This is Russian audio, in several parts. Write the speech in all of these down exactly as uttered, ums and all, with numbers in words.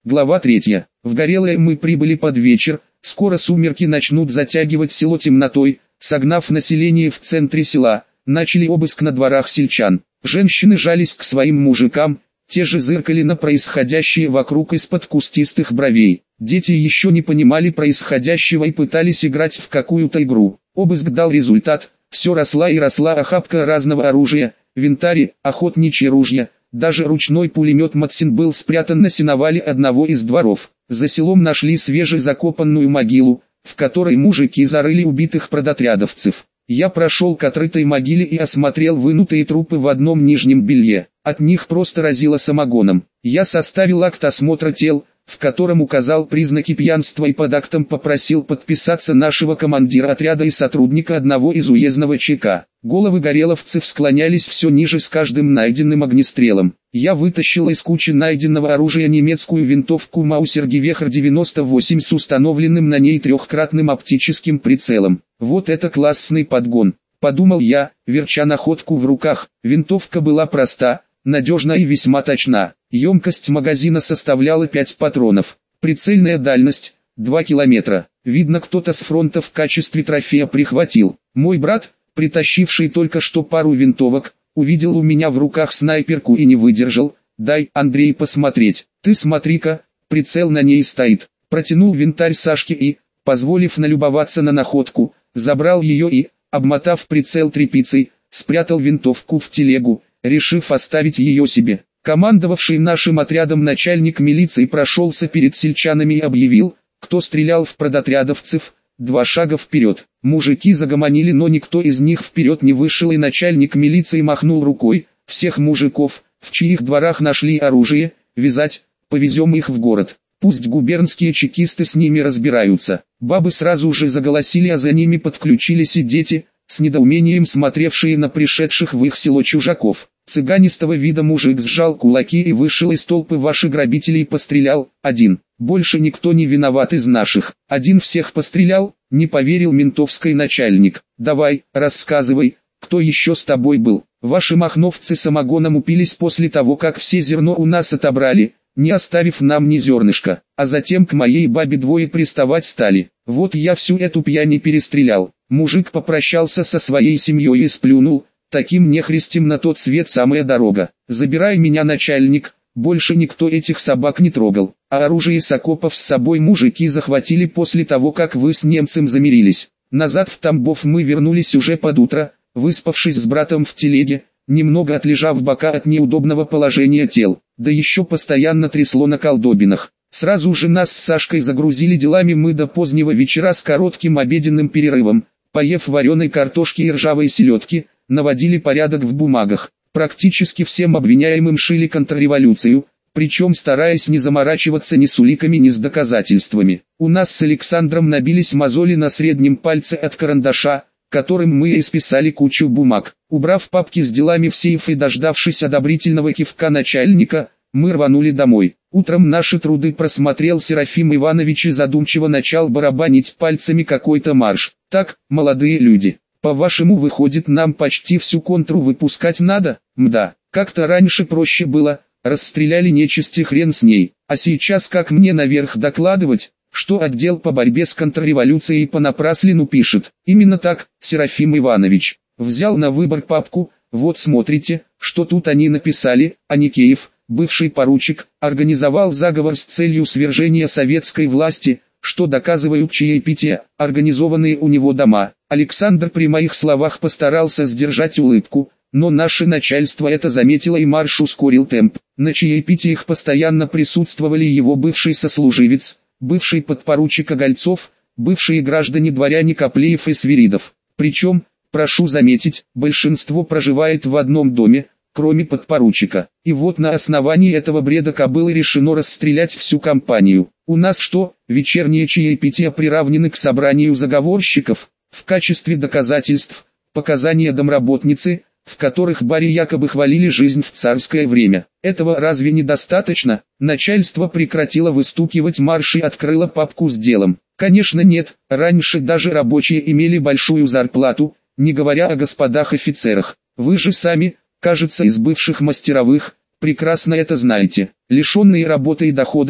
Глава третья. В Горелое мы прибыли под вечер, скоро сумерки начнут затягивать село темнотой, согнав население в центре села, начали обыск на дворах сельчан. Женщины жались к своим мужикам, те же зыркали на происходящее вокруг из-под кустистых бровей. Дети еще не понимали происходящего и пытались играть в какую-то игру. Обыск дал результат, все росла и росла охапка разного оружия, винтари, охотничьи ружья, даже ручной пулемет Максим был спрятан на сеновале одного из дворов. За селом нашли свежезакопанную могилу, в которой мужики зарыли убитых продотрядовцев. Я прошел к отрытой могиле и осмотрел вынутые трупы в одном нижнем белье. От них просто разило самогоном. Я составил акт осмотра тел, в котором указал признаки пьянства и под актом попросил подписаться нашего командира отряда и сотрудника одного из уездного ЧК. Головы гореловцев склонялись все ниже с каждым найденным огнестрелом. Я вытащил из кучи найденного оружия немецкую винтовку Маусер-Гевехер девяносто восемь с установленным на ней трехкратным оптическим прицелом. Вот это классный подгон, подумал я, верча находку в руках. Винтовка была проста, надежна и весьма точна. Емкость магазина составляла пять патронов. Прицельная дальность – два километра. Видно, кто-то с фронта в качестве трофея прихватил. Мой брат, притащивший только что пару винтовок, увидел у меня в руках снайперку и не выдержал. «Дай, Андрей, посмотреть». «Ты смотри-ка, прицел на ней стоит». Протянул винтарь Сашке и, позволив налюбоваться на находку, забрал ее и, обмотав прицел тряпицей, спрятал винтовку в телегу, решив оставить ее себе. Командовавший нашим отрядом начальник милиции прошелся перед сельчанами и объявил, кто стрелял в продотрядовцев, два шага вперед. Мужики загомонили, но никто из них вперед не вышел, и начальник милиции махнул рукой: всех мужиков, в чьих дворах нашли оружие, вязать, повезем их в город. Пусть губернские чекисты с ними разбираются. Бабы сразу же заголосили, а за ними подключились и дети, с недоумением смотревшие на пришедших в их село чужаков. Цыганистого вида мужик сжал кулаки и вышел из толпы: ваши грабители пострелял, один. Больше никто не виноват из наших. Один всех пострелял, не поверил ментовский начальник. Давай, рассказывай, кто еще с тобой был? Ваши махновцы самогоном упились после того, как все зерно у нас отобрали, не оставив нам ни зернышка, а затем к моей бабе двое приставать стали. Вот я всю эту пьянь и перестрелял. Мужик попрощался со своей семьей и сплюнул: таким нехристям на тот свет самая дорога. Забирай меня, начальник, больше никто этих собак не трогал. А оружие с окопов с собой мужики захватили после того, как вы с немцем замирились. Назад в Тамбов мы вернулись уже под утро, выспавшись с братом в телеге, немного отлежав бока от неудобного положения тел, да еще постоянно трясло на колдобинах. Сразу же нас с Сашкой загрузили делами мы до позднего вечера с коротким обеденным перерывом, поев вареной картошки и ржавой селедки, наводили порядок в бумагах. Практически всем обвиняемым шили контрреволюцию, причем стараясь не заморачиваться ни с уликами, ни с доказательствами. У нас с Александром набились мозоли на среднем пальце от карандаша, которым мы исписали кучу бумаг. Убрав папки с делами в сейф и дождавшись одобрительного кивка начальника, мы рванули домой. Утром наши труды просмотрел Серафим Иванович и задумчиво начал барабанить пальцами какой-то марш. Так, молодые люди, по-вашему, выходит, нам почти всю контру выпускать надо? Мда, как-то раньше проще было, расстреляли нечисти, хрен с ней. А сейчас как мне наверх докладывать, что отдел по борьбе с контрреволюцией понапраслину пишет? Именно так, Серафим Иванович. Взял на выбор папку, вот смотрите, что тут они написали. Аникеев, бывший поручик, организовал заговор с целью свержения советской власти, что доказывают чаепития, организованные у него дома. Александр при моих словах постарался сдержать улыбку, но наше начальство это заметило и марш ускорил темп. На чаепитиях постоянно присутствовали его бывший сослуживец, бывший подпоручик Огольцов, бывшие граждане-дворяне Коплеев и Свиридов. Причем, прошу заметить, большинство проживает в одном доме, кроме подпоручика. И вот на основании этого бреда кобылы решено расстрелять всю компанию. У нас что, вечерние чаепития приравнены к собранию заговорщиков? В качестве доказательств, показания домработницы, в которых бари якобы хвалили жизнь в царское время. Этого разве недостаточно? Начальство прекратило выстукивать марш и открыло папку с делом. Конечно нет, раньше даже рабочие имели большую зарплату, не говоря о господах офицерах. Вы же сами, кажется, из бывших мастеровых, прекрасно это знаете. Лишенные работы и доходов,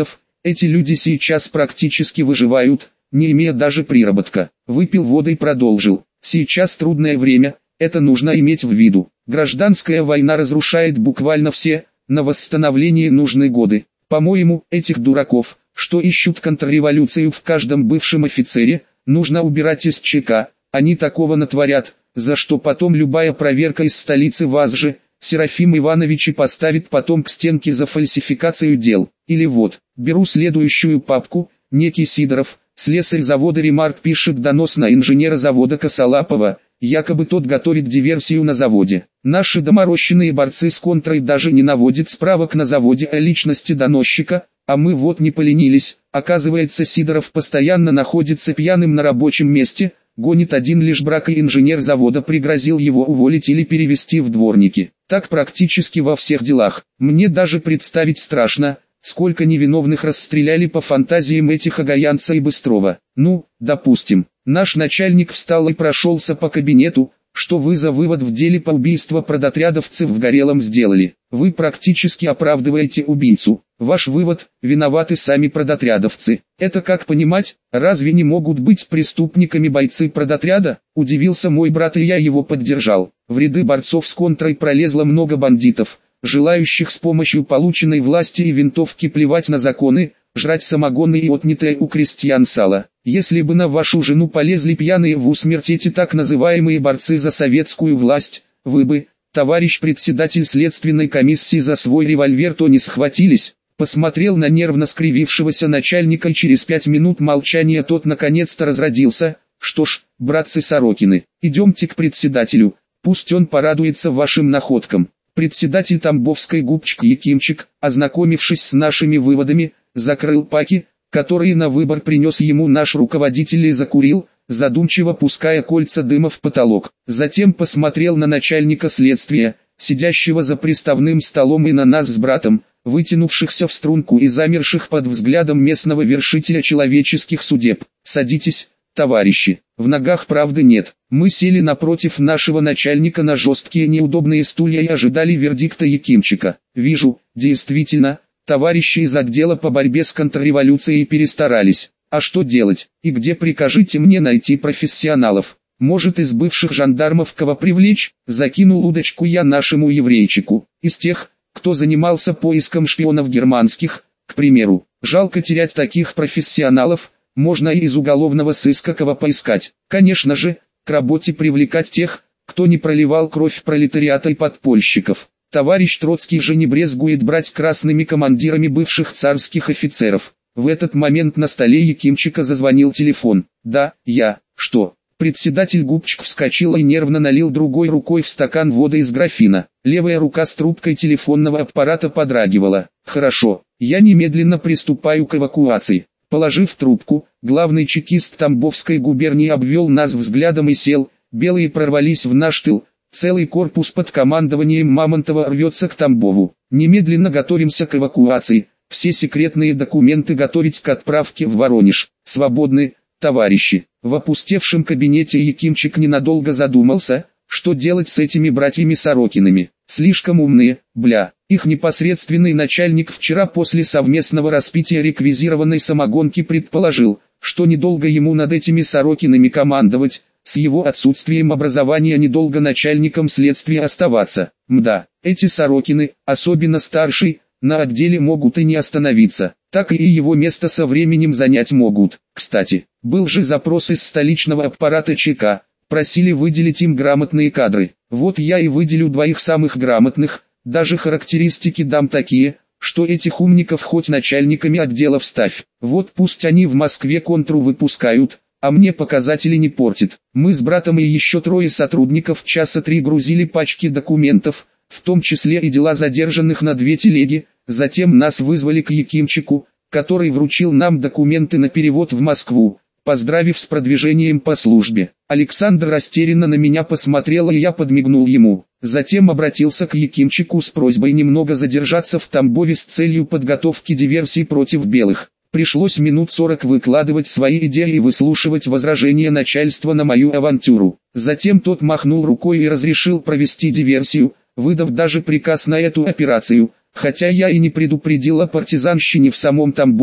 Эти люди сейчас практически выживают, не имея даже приработка. Выпил воды и продолжил. Сейчас трудное время, это нужно иметь в виду. Гражданская война разрушает буквально все, на восстановление нужны годы. По-моему, этих дураков, что ищут контрреволюцию в каждом бывшем офицере, нужно убирать из ЧК. Они такого натворят, за что потом любая проверка из столицы вас же, Серафим Иванович, и поставит потом к стенке за фальсификацию дел. Или вот, беру следующую папку, некий Сидоров, слесарь завода «Ремарк», пишет донос на инженера завода Косолапова, якобы тот готовит диверсию на заводе. Наши доморощенные борцы с контрой даже не наводят справок на заводе о личности доносчика, а мы вот не поленились. Оказывается, Сидоров постоянно находится пьяным на рабочем месте, гонит один лишь брак, и инженер завода пригрозил его уволить или перевести в дворники. Так практически во всех делах. Мне даже представить страшно, сколько невиновных расстреляли по фантазиям этих Агаянца и Быстрова. Ну, допустим, наш начальник встал и прошелся по кабинету. Что вы за вывод в деле по убийству продотрядовцев в Горелом сделали? Вы практически оправдываете убийцу. Ваш вывод – виноваты сами продотрядовцы. Это как понимать? Разве не могут быть преступниками бойцы продотряда? Удивился мой брат, и я его поддержал. В ряды борцов с контрой пролезло много бандитов, желающих с помощью полученной власти и винтовки плевать на законы, жрать самогоны и отнятое у крестьян сало. Если бы на вашу жену полезли пьяные в усмерть эти так называемые борцы за советскую власть, вы бы, товарищ председатель следственной комиссии, за свой револьвер то не схватились. Посмотрел на нервно скривившегося начальника, и через пять минут молчания тот наконец-то разродился. Что ж, братцы Сорокины, идемте к председателю, пусть он порадуется вашим находкам. Председатель Тамбовской Губчик Якимчик, ознакомившись с нашими выводами, закрыл паки, которые на выбор принес ему наш руководитель, и закурил, задумчиво пуская кольца дыма в потолок. Затем посмотрел на начальника следствия, сидящего за приставным столом, и на нас с братом, вытянувшихся в струнку и замерших под взглядом местного вершителя человеческих судеб. «Садитесь, товарищи, в ногах правды нет». Мы сели напротив нашего начальника на жесткие неудобные стулья и ожидали вердикта Якимчика. «Вижу, действительно, товарищи из отдела по борьбе с контрреволюцией перестарались. А что делать? И где прикажите мне найти профессионалов? Может, из бывших жандармов кого привлечь?» Закинул удочку я нашему еврейчику. «Из тех, кто занимался поиском шпионов германских, к примеру. Жалко терять таких профессионалов, можно и из уголовного сыска кого поискать. Конечно же, к работе привлекать тех, кто не проливал кровь пролетариата и подпольщиков. Товарищ Троцкий же не брезгует брать красными командирами бывших царских офицеров». В этот момент на столе Якимчика зазвонил телефон. «Да, я. Что?» Председатель Губчик вскочил и нервно налил другой рукой в стакан воды из графина. Левая рука с трубкой телефонного аппарата подрагивала. «Хорошо, я немедленно приступаю к эвакуации». Положив трубку, главный чекист Тамбовской губернии обвел нас взглядом и сел. Белые прорвались в наш тыл. Целый корпус под командованием Мамонтова рвется к Тамбову. Немедленно готовимся к эвакуации. Все секретные документы готовить к отправке в Воронеж. Свободны, товарищи. В опустевшем кабинете Якимчик ненадолго задумался, что делать с этими братьями Сорокиными. Слишком умные, бля. Их непосредственный начальник вчера после совместного распития реквизированной самогонки предположил, что недолго ему над этими Сорокиными командовать, с его отсутствием образования недолго начальником следствия оставаться. Мда, эти Сорокины, особенно старший, на отделе могут и не остановиться, так и его место со временем занять могут. Кстати, был же запрос из столичного аппарата ЧК, просили выделить им грамотные кадры. Вот я и выделю двоих самых грамотных, даже характеристики дам такие, что этих умников хоть начальниками отделов ставь. Вот пусть они в Москве контру выпускают, а мне показатели не портит. Мы с братом и еще трое сотрудников часа три грузили пачки документов, в том числе и дела задержанных, на две телеги. Затем нас вызвали к Якимчику, который вручил нам документы на перевод в Москву, поздравив с продвижением по службе. Александр растерянно на меня посмотрел, и я подмигнул ему. Затем обратился к Якимчику с просьбой немного задержаться в Тамбове с целью подготовки диверсий против белых. Пришлось минут сорок выкладывать свои идеи и выслушивать возражения начальства на мою авантюру. Затем тот махнул рукой и разрешил провести диверсию, выдав даже приказ на эту операцию. Хотя я и не предупредил о партизанщине в самом Тамбове,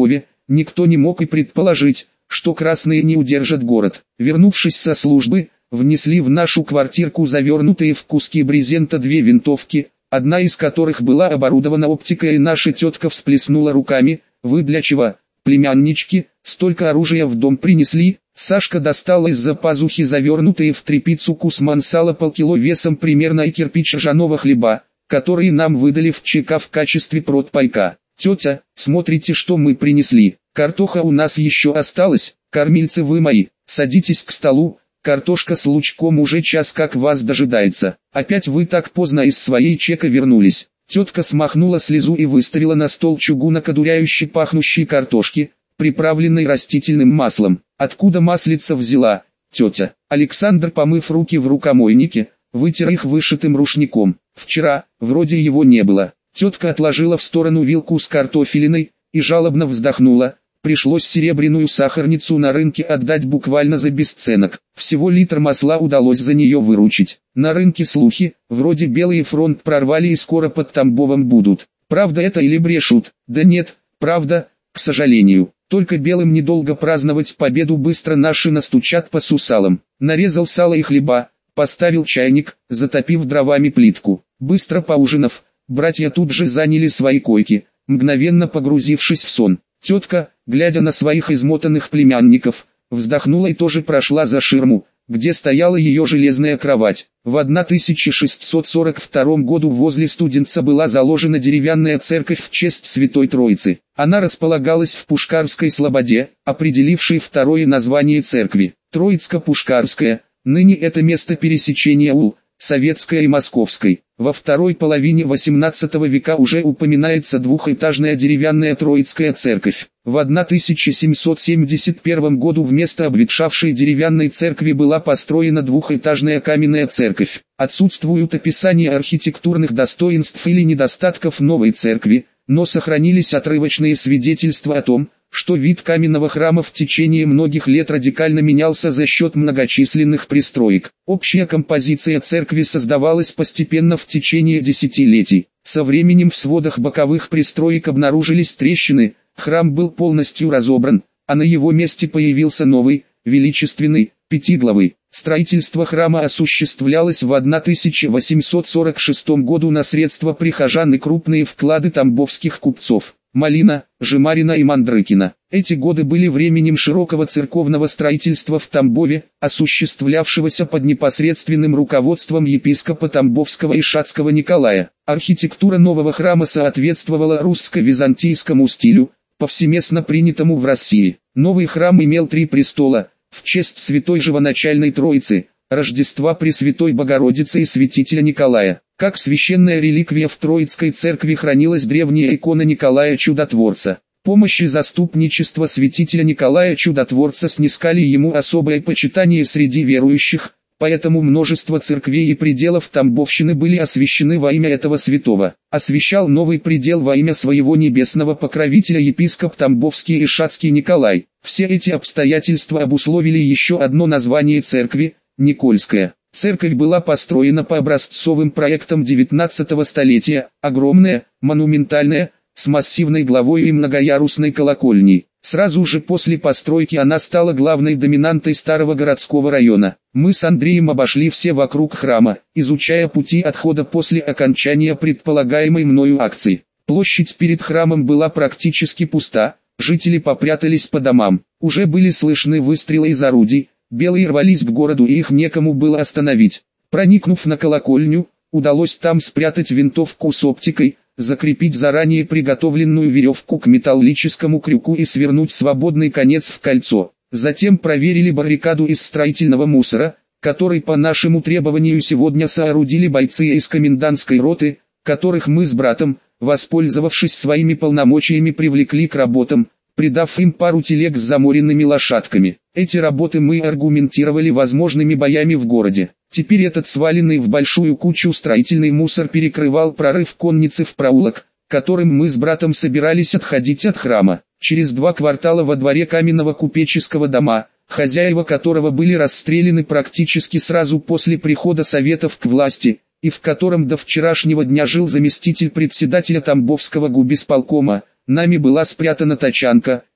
никто не мог и предположить, что красные не удержат город. Вернувшись со службы, внесли в нашу квартирку завернутые в куски брезента две винтовки, одна из которых была оборудована оптикой, и наша тетка всплеснула руками: «Вы для чего, племяннички, столько оружия в дом принесли?» Сашка достала из-за пазухи завернутые в тряпицу кусман сала полкило весом примерно и кирпич ржаного хлеба, которые нам выдали в ЧК в качестве продпайка. «Тетя, смотрите, что мы принесли. Картоха у нас еще осталась, кормильцы вы мои, садитесь к столу, картошка с лучком уже час как вас дожидается. Опять вы так поздно из своей ЧК вернулись». Тетка смахнула слезу и выставила на стол чугунок одуряюще пахнущей картошки, приправленной растительным маслом. «Откуда маслица взяла, тетя?» Александр, помыв руки в рукомойнике, вытер их вышитым рушником. «Вчера, вроде его не было». Тетка отложила в сторону вилку с картофелиной и жалобно вздохнула: «Пришлось серебряную сахарницу на рынке отдать буквально за бесценок. Всего литр масла удалось за нее выручить. На рынке слухи, вроде Белый фронт прорвали и скоро под Тамбовом будут. Правда это или брешут?» «Да нет, правда, к сожалению. Только белым недолго праздновать победу, быстро наши настучат по сусалам». Нарезал сало и хлеба, поставил чайник, затопив дровами плитку. Быстро поужинав, братья тут же заняли свои койки, мгновенно погрузившись в сон. Тетка, глядя на своих измотанных племянников, вздохнула и тоже прошла за ширму, где стояла ее железная кровать. В тысяча шестьсот сорок втором году возле Студенца была заложена деревянная церковь в честь Святой Троицы. Она располагалась в Пушкарской слободе, определившей второе название церкви – Троицко-Пушкарская. Ныне это место пересечения ул, Советской и Московской. Во второй половине восемнадцатого века уже упоминается двухэтажная деревянная Троицкая церковь. В тысяча семьсот семьдесят первом году вместо обветшавшей деревянной церкви была построена двухэтажная каменная церковь. Отсутствуют описания архитектурных достоинств или недостатков новой церкви, но сохранились отрывочные свидетельства о том, что вид каменного храма в течение многих лет радикально менялся за счет многочисленных пристроек. Общая композиция церкви создавалась постепенно в течение десятилетий. Со временем в сводах боковых пристроек обнаружились трещины, храм был полностью разобран, а на его месте появился новый, величественный, пятиглавый. Строительство храма осуществлялось в тысяча восемьсот сорок шестом году на средства прихожан и крупные вклады тамбовских купцов Малина, Жемарина и Мандрыкина. Эти годы были временем широкого церковного строительства в Тамбове, осуществлявшегося под непосредственным руководством епископа Тамбовского и Шацкого Николая. Архитектура нового храма соответствовала русско-византийскому стилю, повсеместно принятому в России. Новый храм имел три престола, в честь Святой Живоначальной Троицы, Рождества Пресвятой Богородицы и святителя Николая. Как священная реликвия в Троицкой церкви хранилась древняя икона Николая Чудотворца. Помощь и заступничество святителя Николая Чудотворца снискали ему особое почитание среди верующих, поэтому множество церквей и пределов Тамбовщины были освящены во имя этого святого. Освящал новый предел во имя своего небесного покровителя епископ Тамбовский и Шацкий Николай. Все эти обстоятельства обусловили еще одно название церкви – Никольская. Церковь была построена по образцовым проектам девятнадцатого столетия, огромная, монументальная, с массивной главой и многоярусной колокольней. Сразу же после постройки она стала главной доминантой старого городского района. Мы с Андреем обошли все вокруг храма, изучая пути отхода после окончания предполагаемой мною акции. Площадь перед храмом была практически пуста, жители попрятались по домам. Уже были слышны выстрелы из орудий. Белые рвались к городу, и их некому было остановить. Проникнув на колокольню, удалось там спрятать винтовку с оптикой, закрепить заранее приготовленную веревку к металлическому крюку и свернуть свободный конец в кольцо. Затем проверили баррикаду из строительного мусора, который по нашему требованию сегодня соорудили бойцы из комендантской роты, которых мы с братом, воспользовавшись своими полномочиями, привлекли к работам, придав им пару телег с заморенными лошадками. Эти работы мы аргументировали возможными боями в городе. Теперь этот сваленный в большую кучу строительный мусор перекрывал прорыв конницы в проулок, которым мы с братом собирались отходить от храма. Через два квартала во дворе каменного купеческого дома, хозяева которого были расстреляны практически сразу после прихода Советов к власти, и в котором до вчерашнего дня жил заместитель председателя Тамбовского губисполкома, нами была спрятана тачанка,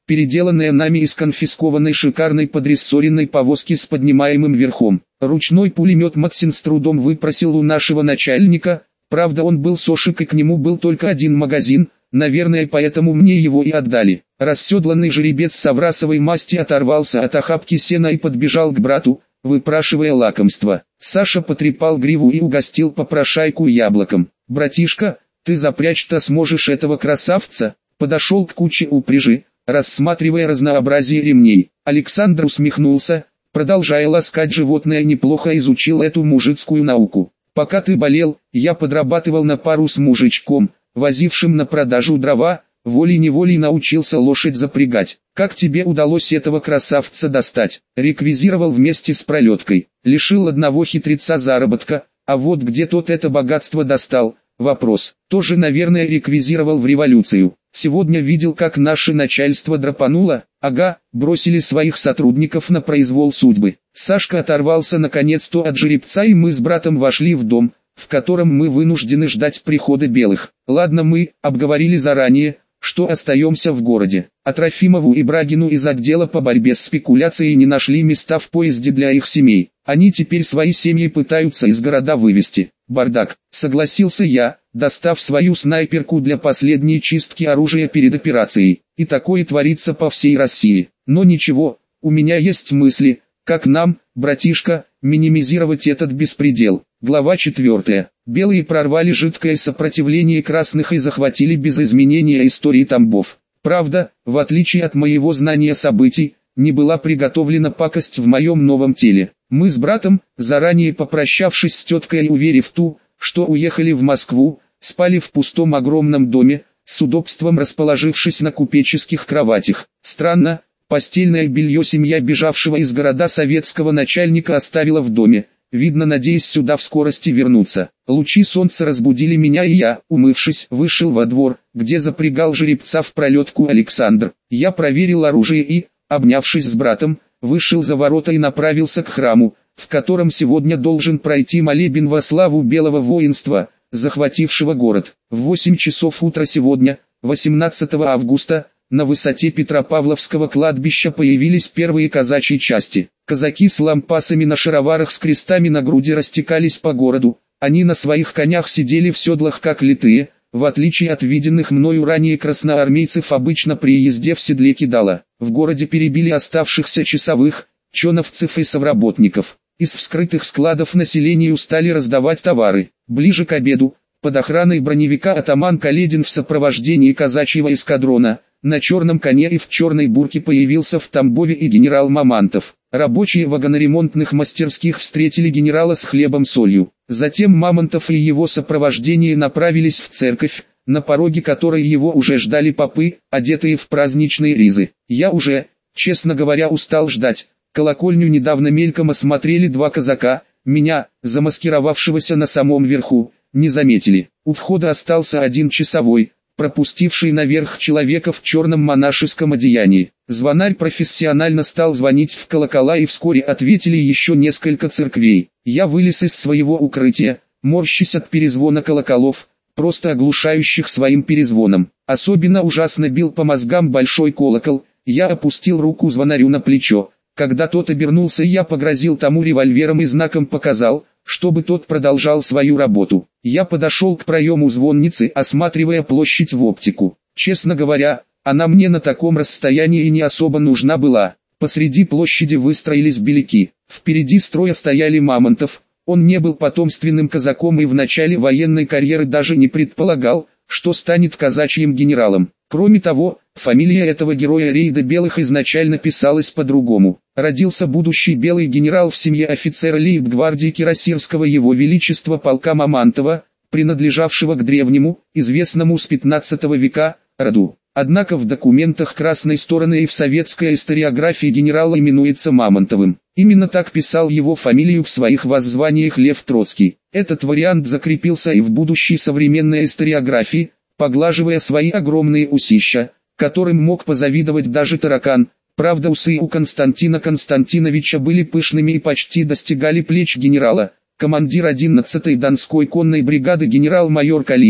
переделанная нами из конфискованной шикарной подрессоренной повозки с поднимаемым верхом. Ручной пулемет Максин с трудом выпросил у нашего начальника, правда он был сошик и к нему был только один магазин, наверное поэтому мне его и отдали. Расседланный жеребец саврасовой масти оторвался от охапки сена и подбежал к брату, выпрашивая лакомство. Саша потрепал гриву и угостил попрошайку яблоком. «Братишка, ты запрячь-то сможешь этого красавца?» Подошел к куче упряжи, рассматривая разнообразие ремней. Александр усмехнулся, продолжая ласкать животное, неплохо изучил эту мужицкую науку. «Пока ты болел, я подрабатывал на пару с мужичком, возившим на продажу дрова, волей-неволей научился лошадь запрягать. Как тебе удалось этого красавца достать?» «Реквизировал вместе с пролеткой. Лишил одного хитреца заработка, а вот где тот это богатство достал?» Вопрос. «Тоже, наверное, реквизировал в революцию. Сегодня видел, как наше начальство драпануло. Ага, бросили своих сотрудников на произвол судьбы». Сашка оторвался наконец-то от жеребца, и мы с братом вошли в дом, в котором мы вынуждены ждать прихода белых. Ладно, мы обговорили заранее, что остаемся в городе. А Трофимову и Брагину из отдела по борьбе с спекуляцией не нашли места в поезде для их семей. Они теперь свои семьи пытаются из города вывести. Бардак, согласился я, достав свою снайперку для последней чистки оружия перед операцией. И такое творится по всей России. Но ничего, у меня есть мысли, как нам, братишка, минимизировать этот беспредел. Глава четвертая. Белые прорвали жидкое сопротивление красных и захватили без изменения истории Тамбов. Правда, в отличие от моего знания событий, не была приготовлена пакость в моем новом теле. Мы с братом, заранее попрощавшись с теткой и уверив ту, что уехали в Москву, спали в пустом огромном доме, с удобством расположившись на купеческих кроватях. Странно, постельное белье семья бежавшего из города советского начальника оставила в доме, видно, надеясь сюда в скорости вернуться. Лучи солнца разбудили меня, и я, умывшись, вышел во двор, где запрягал жеребца в пролетку Александр. Я проверил оружие и, обнявшись с братом, вышел за ворота и направился к храму, в котором сегодня должен пройти молебен во славу белого воинства, захватившего город. В восемь часов утра сегодня, восемнадцатого августа, на высоте Петропавловского кладбища появились первые казачьи части. Казаки с лампасами на шароварах с крестами на груди растекались по городу. Они на своих конях сидели в седлах как литые, в отличие от виденных мною ранее красноармейцев, обычно при езде в седле кидала. В городе перебили оставшихся часовых, чоновцев и совработников. Из вскрытых складов населению стали раздавать товары. Ближе к обеду, под охраной броневика атаман Каледин в сопровождении казачьего эскадрона, на черном коне и в черной бурке появился в Тамбове и генерал Мамонтов. Рабочие вагоноремонтных мастерских встретили генерала с хлебом-солью. Затем Мамонтов и его сопровождение направились в церковь, на пороге которой его уже ждали попы, одетые в праздничные ризы. Я уже, честно говоря, устал ждать. Колокольню недавно мельком осмотрели два казака, меня, замаскировавшегося на самом верху, не заметили. У входа остался один часовой, пропустивший наверх человека в черном монашеском одеянии. Звонарь профессионально стал звонить в колокола, и вскоре ответили еще несколько церквей. Я вылез из своего укрытия, морщась от перезвона колоколов, просто оглушающих своим перезвоном. Особенно ужасно бил по мозгам большой колокол. Я опустил руку звонарю на плечо. Когда тот обернулся, я погрозил тому револьвером и знаком показал, чтобы тот продолжал свою работу. Я подошел к проему звонницы, осматривая площадь в оптику. Честно говоря, она мне на таком расстоянии и не особо нужна была. Посреди площади выстроились беляки. Впереди строя стояли Мамонтов. Он не был потомственным казаком и в начале военной карьеры даже не предполагал, что станет казачьим генералом. Кроме того, фамилия этого героя рейда белых изначально писалась по-другому. Родился будущий белый генерал в семье офицера лейб-гвардии Кирасирского его величества полка Мамонтова, принадлежавшего к древнему, известному с пятнадцатого века, роду. Однако в документах красной стороны и в советской историографии генерал именуется Мамонтовым. Именно так писал его фамилию в своих воззваниях Лев Троцкий. Этот вариант закрепился и в будущей современной историографии, поглаживая свои огромные усища, которым мог позавидовать даже таракан. Правда, усы у Константина Константиновича были пышными и почти достигали плеч генерала. Командир одиннадцатой Донской конной бригады генерал-майор Калинин,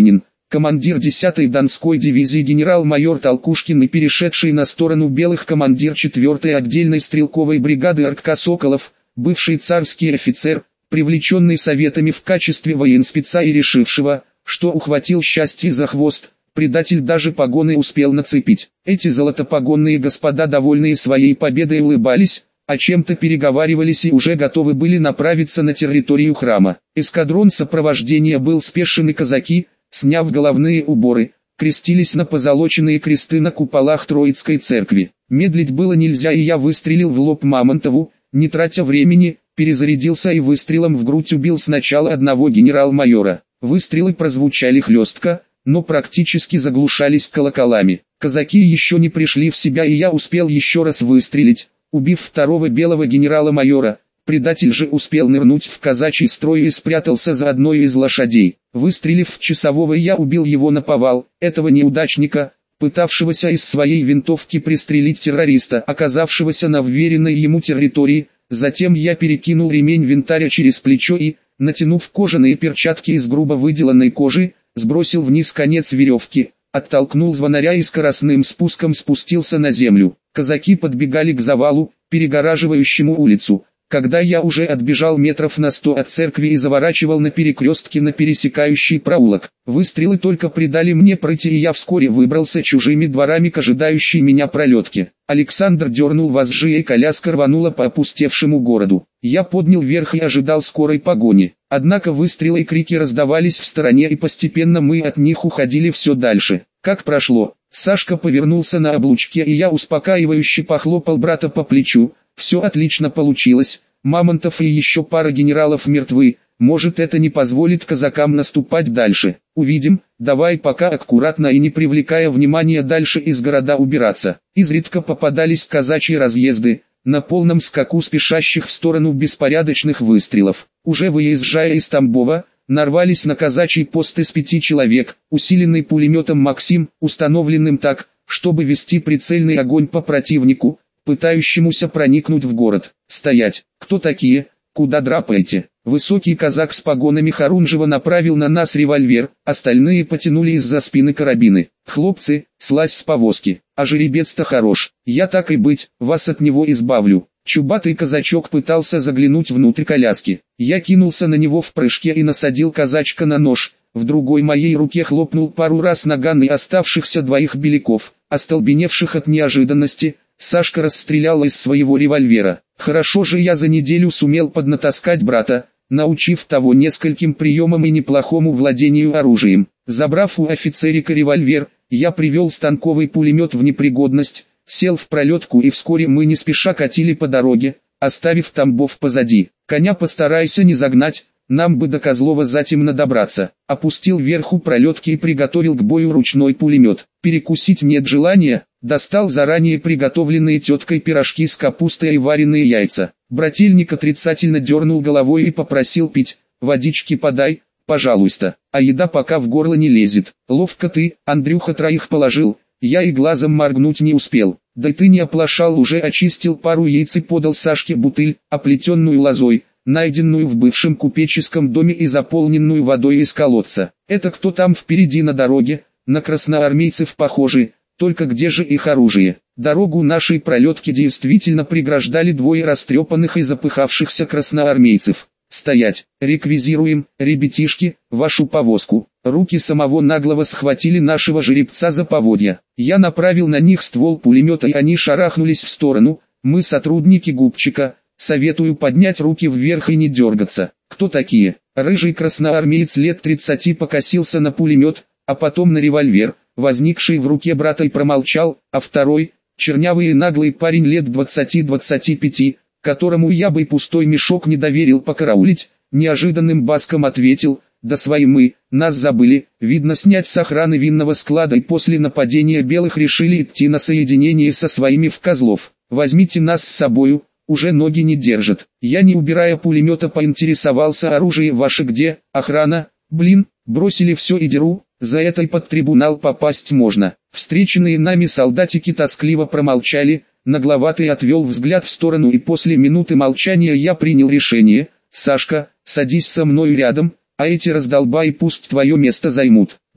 командир десятой Донской дивизии генерал-майор Толкушкин и перешедший на сторону белых командир четвёртой отдельной стрелковой бригады Артка Соколов, бывший царский офицер, привлеченный советами в качестве военспеца и решившего, что ухватил счастье за хвост, предатель даже погоны успел нацепить. Эти золотопогонные господа, довольные своей победой, улыбались, о чем-то переговаривались и уже готовы были направиться на территорию храма. Эскадрон сопровождения был спешен, и казаки, сняв головные уборы, крестились на позолоченные кресты на куполах Троицкой церкви. Медлить было нельзя, и я выстрелил в лоб Мамонтову, не тратя времени, перезарядился и выстрелом в грудь убил сначала одного генерал-майора. Выстрелы прозвучали хлестко, но практически заглушались колоколами. Казаки еще не пришли в себя, и я успел еще раз выстрелить, убив второго белого генерала-майора. Предатель же успел нырнуть в казачий строй и спрятался за одной из лошадей. Выстрелив в часового, я убил его наповал, этого неудачника, пытавшегося из своей винтовки пристрелить террориста, оказавшегося на вверенной ему территории. Затем я перекинул ремень винтаря через плечо и, натянув кожаные перчатки из грубо выделанной кожи, сбросил вниз конец веревки, оттолкнул звонаря и скоростным спуском спустился на землю. Казаки подбегали к завалу, перегораживающему улицу. Когда я уже отбежал метров на сто от церкви и заворачивал на перекрестке на пересекающий проулок, выстрелы только придали мне прыти, и я вскоре выбрался чужими дворами к ожидающей меня пролетке. Александр дернул вожжи, и коляска рванула по опустевшему городу. Я поднял вверх и ожидал скорой погони. Однако выстрелы и крики раздавались в стороне, и постепенно мы от них уходили все дальше. Как прошло, Сашка повернулся на облучке, и я успокаивающе похлопал брата по плечу. Все отлично получилось, Мамонтов и еще пара генералов мертвы, может, это не позволит казакам наступать дальше. Увидим, давай пока аккуратно и не привлекая внимания дальше из города убираться. Изредка попадались казачьи разъезды, на полном скаку спешащих в сторону беспорядочных выстрелов. Уже выезжая из Тамбова, нарвались на казачий пост из пяти человек, усиленный пулеметом «Максим», установленным так, чтобы вести прицельный огонь по противнику, пытающемуся проникнуть в город. Стоять! Кто такие? Куда драпаете? Высокий казак с погонами Харунжева направил на нас револьвер, остальные потянули из-за спины карабины. Хлопцы, слазь с повозки, а жеребец-то хорош, я так и быть, вас от него избавлю. Чубатый казачок пытался заглянуть внутрь коляски. Я кинулся на него в прыжке и насадил казачка на нож. В другой моей руке хлопнул пару раз наган, и оставшихся двоих беляков, остолбеневших от неожиданности, Сашка расстрелял из своего револьвера. Хорошо же я за неделю сумел поднатаскать брата, научив того нескольким приемам и неплохому владению оружием. Забрав у офицерика револьвер, я привел станковый пулемет в непригодность, сел в пролетку, и вскоре мы не спеша катили по дороге, оставив Тамбов позади. Коня постарайся не загнать, нам бы до Козлова затемно добраться. Опустил вверху пролетки и приготовил к бою ручной пулемет. Перекусить нет желания. Достал заранее приготовленные теткой пирожки с капустой и вареные яйца. Брательник отрицательно дернул головой и попросил пить. Водички подай, пожалуйста, а еда пока в горло не лезет. Ловко ты, Андрюха, троих положил, я и глазом моргнуть не успел. Да ты не оплошал, уже очистил пару яиц и подал Сашке бутыль, оплетенную лозой, найденную в бывшем купеческом доме и заполненную водой из колодца. Это кто там впереди на дороге? На красноармейцев похожи. Только где же их оружие? Дорогу нашей пролетки действительно преграждали двое растрепанных и запыхавшихся красноармейцев. Стоять! Реквизируем, ребятишки, вашу повозку. Руки самого наглого схватили нашего жеребца за поводья. Я направил на них ствол пулемета, и они шарахнулись в сторону. Мы сотрудники Губчика. Советую поднять руки вверх и не дергаться. Кто такие? Рыжий красноармеец лет тридцати покосился на пулемет, а потом на револьвер, возникший в руке брата, и промолчал, а второй, чернявый и наглый парень лет двадцати-двадцати пяти, которому я бы и пустой мешок не доверил покараулить, неожиданным баском ответил: «Да свои мы, нас забыли, видно, снять с охраны винного склада, и после нападения белых решили идти на соединение со своими в Козлов. Возьмите нас с собою, уже ноги не держат». Я, не убирая пулемета, поинтересовался: оружие ваше где? Охрана? Блин, бросили все и деру. За это и под трибунал попасть можно. Встреченные нами солдатики тоскливо промолчали, нагловатый отвел взгляд в сторону, и после минуты молчания я принял решение: «Сашка, садись со мною рядом, а эти раздолбаи пусть твое место займут».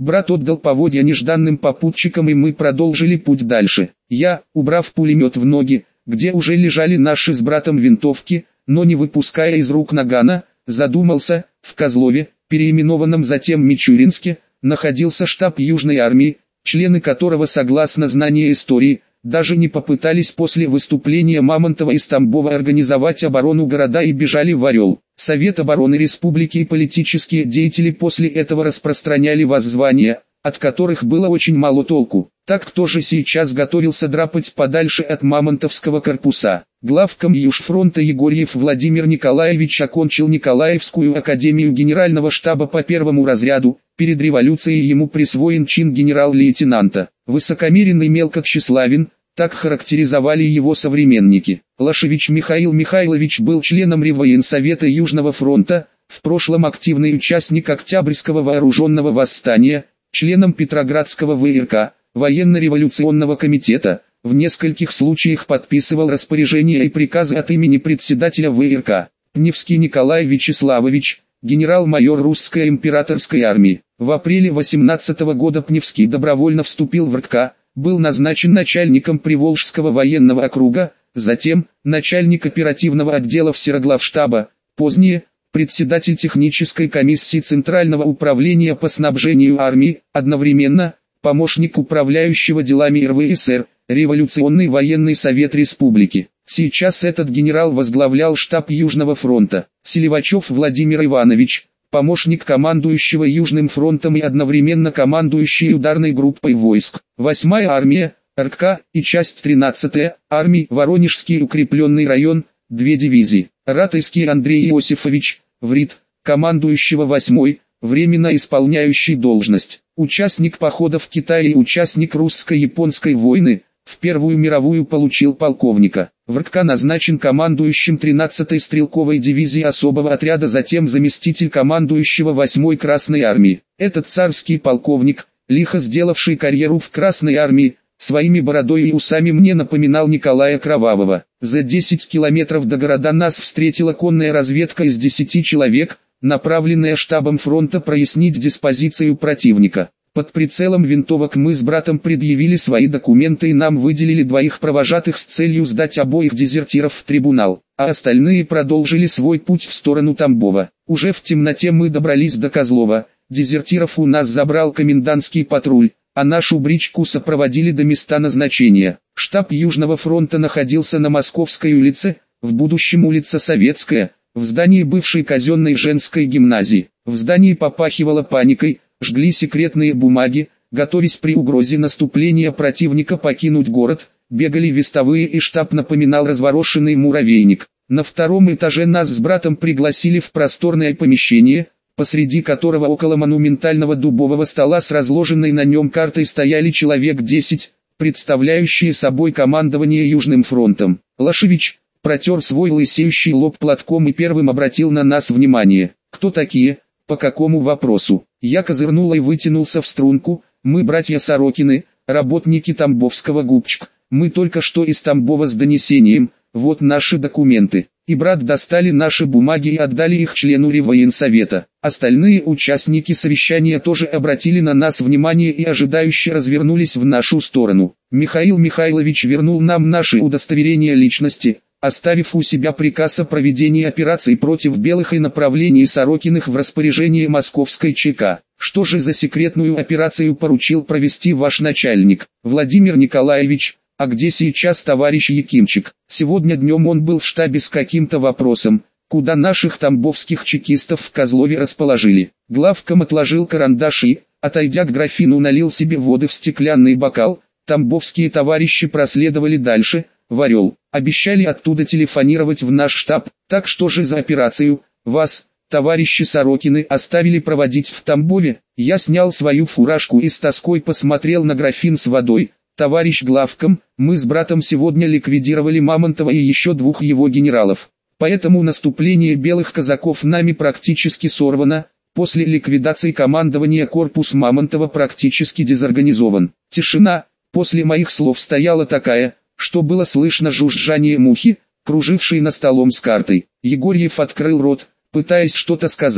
Брат отдал поводья нежданным попутчикам, и мы продолжили путь дальше. Я, убрав пулемет в ноги, где уже лежали наши с братом винтовки, но не выпуская из рук нагана, задумался. В Козлове, переименованном затем Мичуринске, находился штаб Южной армии, члены которого, согласно знанию истории, даже не попытались после выступления Мамонтова из Тамбова организовать оборону города и бежали в Орел. Совет обороны республики и политические деятели после этого распространяли воззвания, от которых было очень мало толку. Так кто же сейчас готовился драпать подальше от Мамонтовского корпуса? Главком Южфронта Егорьев Владимир Николаевич окончил Николаевскую академию генерального штаба по первому разряду, перед революцией ему присвоен чин генерал-лейтенанта. Высокомерен и мелко тщеславен, так характеризовали его современники. Лашевич Михаил Михайлович был членом Реввоенсовета Южного фронта, в прошлом активный участник Октябрьского вооруженного восстания, членом Петроградского ВРК, военно-революционного комитета, в нескольких случаях подписывал распоряжения и приказы от имени председателя ВРК. Пневский Николай Вячеславович, генерал-майор русской императорской армии. В апреле восемнадцатого года Пневский добровольно вступил в РККА, был назначен начальником Приволжского военного округа, затем начальник оперативного отдела Всероглавштаба, позднее председатель технической комиссии Центрального управления по снабжению армии, одновременно помощник управляющего делами РВСР, Революционный военный совет республики. Сейчас этот генерал возглавлял штаб Южного фронта. Селивачев Владимир Иванович, помощник командующего Южным фронтом и одновременно командующий ударной группой войск. Восьмая армия, РККА и часть тринадцатая армии, Воронежский укрепленный район, две дивизии. Ратайский Андрей Иосифович, ВРИТ, командующего восьмой, временно исполняющий должность. Участник похода в Китай и участник русско-японской войны, в Первую мировую получил полковника. В РККА назначен командующим тринадцатой стрелковой дивизии особого отряда, затем заместитель командующего восьмой Красной армии. Этот царский полковник, лихо сделавший карьеру в Красной армии, своими бородой и усами мне напоминал Николая Кровавого. За десять километров до города нас встретила конная разведка из десяти человек, направленная штабом фронта прояснить диспозицию противника. Под прицелом винтовок мы с братом предъявили свои документы и нам выделили двоих провожатых с целью сдать обоих дезертиров в трибунал, а остальные продолжили свой путь в сторону Тамбова. Уже в темноте мы добрались до Козлова, дезертиров у нас забрал комендантский патруль, а нашу бричку сопроводили до места назначения. Штаб Южного фронта находился на Московской улице, в будущем улица Советская, в здании бывшей казенной женской гимназии. В здании попахивало паникой, жгли секретные бумаги, готовясь при угрозе наступления противника покинуть город, бегали вестовые и штаб напоминал разворошенный муравейник. На втором этаже нас с братом пригласили в просторное помещение, посреди которого около монументального дубового стола с разложенной на нем картой стояли человек десять, представляющие собой командование Южным фронтом. Лашевич протер свой лысеющий лоб платком и первым обратил на нас внимание. «Кто такие? По какому вопросу?» Я козырнул и вытянулся в струнку. «Мы братья Сорокины, работники Тамбовского ГУПЧК. Мы только что из Тамбова с донесением, вот наши документы». И брат достали наши бумаги и отдали их члену Реввоенсовета. Остальные участники совещания тоже обратили на нас внимание и ожидающе развернулись в нашу сторону. Михаил Михайлович вернул нам наши удостоверения личности, оставив у себя приказ о проведении операции против белых и направлении Сорокиных в распоряжение Московской ЧК. Что же за секретную операцию поручил провести ваш начальник, Владимир Николаевич? А где сейчас товарищ Якимчик? Сегодня днем он был в штабе с каким-то вопросом, куда наших тамбовских чекистов в Козлове расположили. Главком отложил карандаш и, отойдя к графину, налил себе воды в стеклянный бокал. Тамбовские товарищи проследовали дальше, в Орел. Обещали оттуда телефонировать в наш штаб. Так что же за операцию, вас, товарищи Сорокины, оставили проводить в Тамбове? Я снял свою фуражку и с тоской посмотрел на графин с водой. Товарищ главком, мы с братом сегодня ликвидировали Мамонтова и еще двух его генералов. Поэтому наступление белых казаков нами практически сорвано. После ликвидации командования корпус Мамонтова практически дезорганизован. Тишина, после моих слов, стояла такая, что было слышно жужжание мухи, кружившей над столом с картой. Егорьев открыл рот, пытаясь что-то сказать,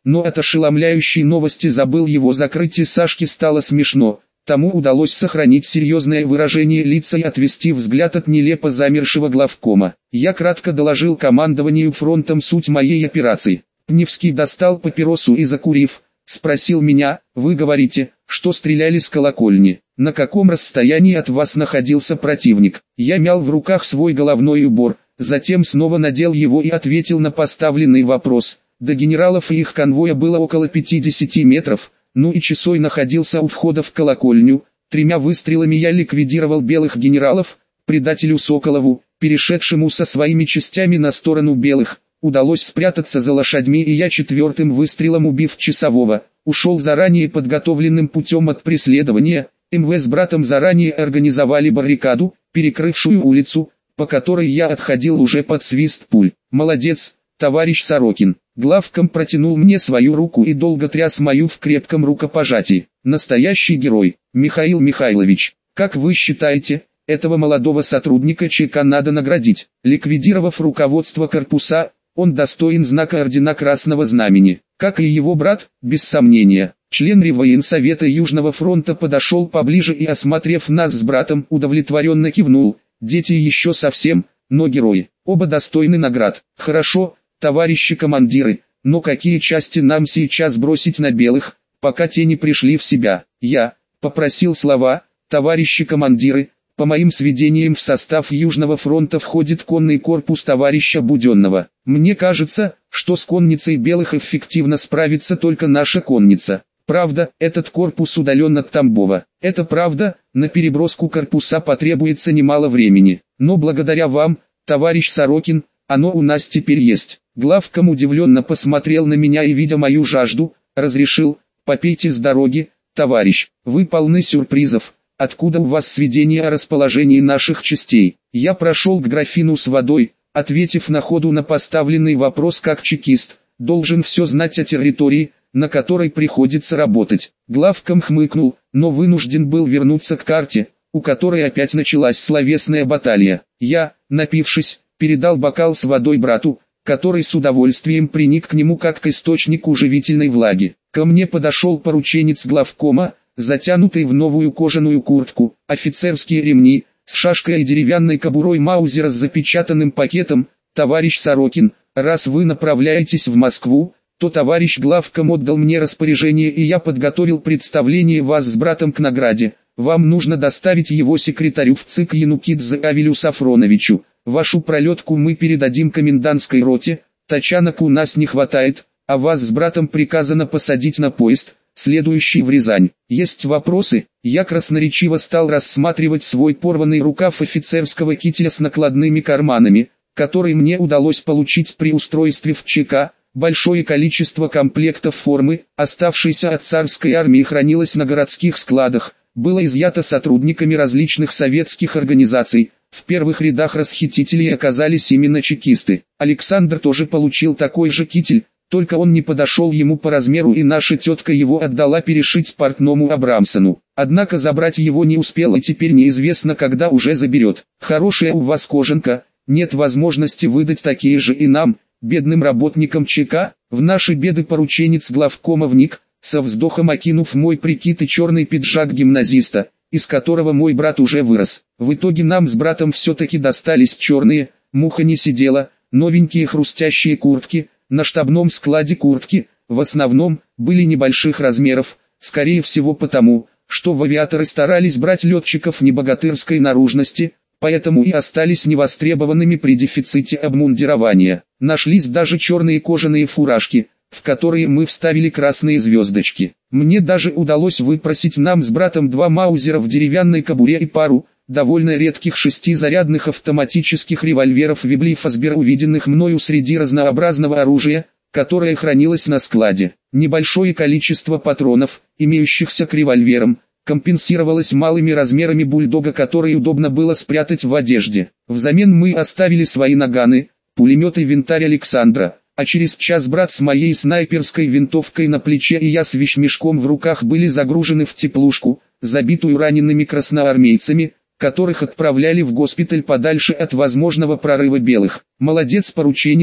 но от ошеломляющей новости забыл его закрыть, и Сашке стало смешно. Тому удалось сохранить серьезное выражение лица и отвести взгляд от нелепо замершего главкома. Я кратко доложил командованию фронтом суть моей операции. Пневский достал папиросу и, закурив, спросил меня: «Вы говорите, что стреляли с колокольни? На каком расстоянии от вас находился противник?» Я мял в руках свой головной убор, затем снова надел его и ответил на поставленный вопрос. До генералов и их конвоя было около пятидесяти метров, ну и Часой находился у входа в колокольню. Тремя выстрелами я ликвидировал белых генералов. Предателю Соколову, перешедшему со своими частями на сторону белых, удалось спрятаться за лошадьми, и я четвертым выстрелом, убив часового, ушел заранее подготовленным путем от преследования. эм вэ с братом заранее организовали баррикаду, перекрывшую улицу, по которой я отходил уже под свист пуль. «Молодец, товарищ Сорокин!» Главком протянул мне свою руку и долго тряс мою в крепком рукопожатии. «Настоящий герой, Михаил Михайлович. Как вы считаете, этого молодого сотрудника ЧК надо наградить?» Ликвидировав руководство корпуса, он достоин знака ордена Красного Знамени. Как и его брат, без сомнения. Член Реввоенсовета Южного фронта подошел поближе и, осмотрев нас с братом, удовлетворенно кивнул. «Дети еще совсем, но герои. Оба достойны наград. Хорошо, товарищи командиры, но какие части нам сейчас бросить на белых, пока те не пришли в себя?» Я попросил слова: «Товарищи командиры, по моим сведениям, в состав Южного фронта входит конный корпус товарища Буденного. Мне кажется, что с конницей белых эффективно справится только наша конница. Правда, этот корпус удален от Тамбова. Это правда, на переброску корпуса потребуется немало времени. Но благодаря вам, товарищ Сорокин, оно у нас теперь есть». Главком удивленно посмотрел на меня и, видя мою жажду, разрешил: «Попейте с дороги, товарищ, вы полны сюрпризов. Откуда у вас сведения о расположении наших частей?» Я прошел к графину с водой, ответив на ходу на поставленный вопрос как чекист, должен все знать о территории, на которой приходится работать. Главком хмыкнул, но вынужден был вернуться к карте, у которой опять началась словесная баталия. Я, напившись, передал бокал с водой брату, который с удовольствием приник к нему как к источнику живительной влаги. Ко мне подошел порученец главкома, затянутый в новую кожаную куртку, офицерские ремни, с шашкой и деревянной кобурой маузера с запечатанным пакетом. «Товарищ Сорокин, раз вы направляетесь в Москву, то товарищ главком отдал мне распоряжение, и я подготовил представление вас с братом к награде. Вам нужно доставить его секретарю в ЦИК Янукидзе Авелю Сафроновичу. Вашу пролетку мы передадим комендантской роте, тачанок у нас не хватает, а вас с братом приказано посадить на поезд, следующий в Рязань. Есть вопросы?» Я красноречиво стал рассматривать свой порванный рукав офицерского кителя с накладными карманами, который мне удалось получить при устройстве в ЧК. Большое количество комплектов формы, оставшейся от царской армии, хранилось на городских складах, было изъято сотрудниками различных советских организаций. В первых рядах расхитителей оказались именно чекисты. Александр тоже получил такой же китель, только он не подошел ему по размеру, и наша тетка его отдала перешить портному Абрамсону. Однако забрать его не успел, и теперь неизвестно, когда уже заберет. «Хорошая у вас кожанка, нет возможности выдать такие же и нам, бедным работникам ЧК?» В наши беды порученец главкома вник, со вздохом окинув мой прикид и черный пиджак гимназиста, из которого мой брат уже вырос. В итоге нам с братом все-таки достались черные, муха не сидела, новенькие хрустящие куртки. На штабном складе куртки, в основном, были небольших размеров, скорее всего потому, что в авиаторы старались брать летчиков небогатырской наружности, поэтому и остались невостребованными при дефиците обмундирования. Нашлись даже черные кожаные фуражки, в которые мы вставили красные звездочки. Мне даже удалось выпросить нам с братом два маузера в деревянной кобуре и пару довольно редких шестизарядных автоматических револьверов Вебли Фосбер, увиденных мною среди разнообразного оружия, которое хранилось на складе. Небольшое количество патронов, имеющихся к револьверам, компенсировалось малыми размерами бульдога, который удобно было спрятать в одежде. Взамен мы оставили свои наганы, пулемет и винтарь Александра, а через час брат с моей снайперской винтовкой на плече и я с вещмешком в руках были загружены в теплушку, забитую ранеными красноармейцами, которых отправляли в госпиталь подальше от возможного прорыва белых. «Молодец, порученец!»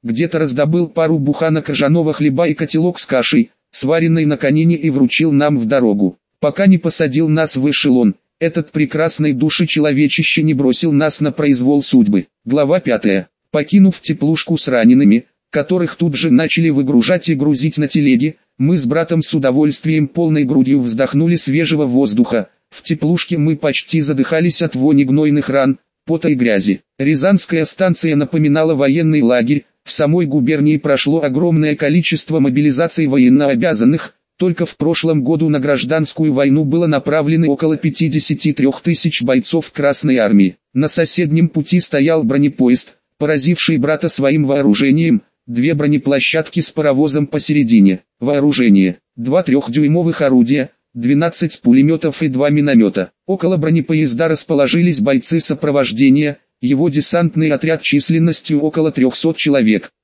где-то раздобыл пару буханок ржаного хлеба и котелок с кашей, сваренной на конине, и вручил нам в дорогу. Пока не посадил нас в эшелон, этот прекрасный душечеловечище не бросил нас на произвол судьбы. Глава пятая. Покинув теплушку с ранеными, которых тут же начали выгружать и грузить на телеги, мы с братом с удовольствием полной грудью вздохнули свежего воздуха. В теплушке мы почти задыхались от вони гнойных ран, пота и грязи. Рязанская станция напоминала военный лагерь, в самой губернии прошло огромное количество мобилизаций военнообязанных, только в прошлом году на гражданскую войну было направлено около пятидесяти трёх тысяч бойцов Красной армии. На соседнем пути стоял бронепоезд, поразивший брата своим вооружением, две бронеплощадки с паровозом посередине. Вооружение: два трехдюймовых орудия, двенадцать пулеметов и два миномета. Около бронепоезда расположились бойцы сопровождения, его десантный отряд численностью около трёхсот человек.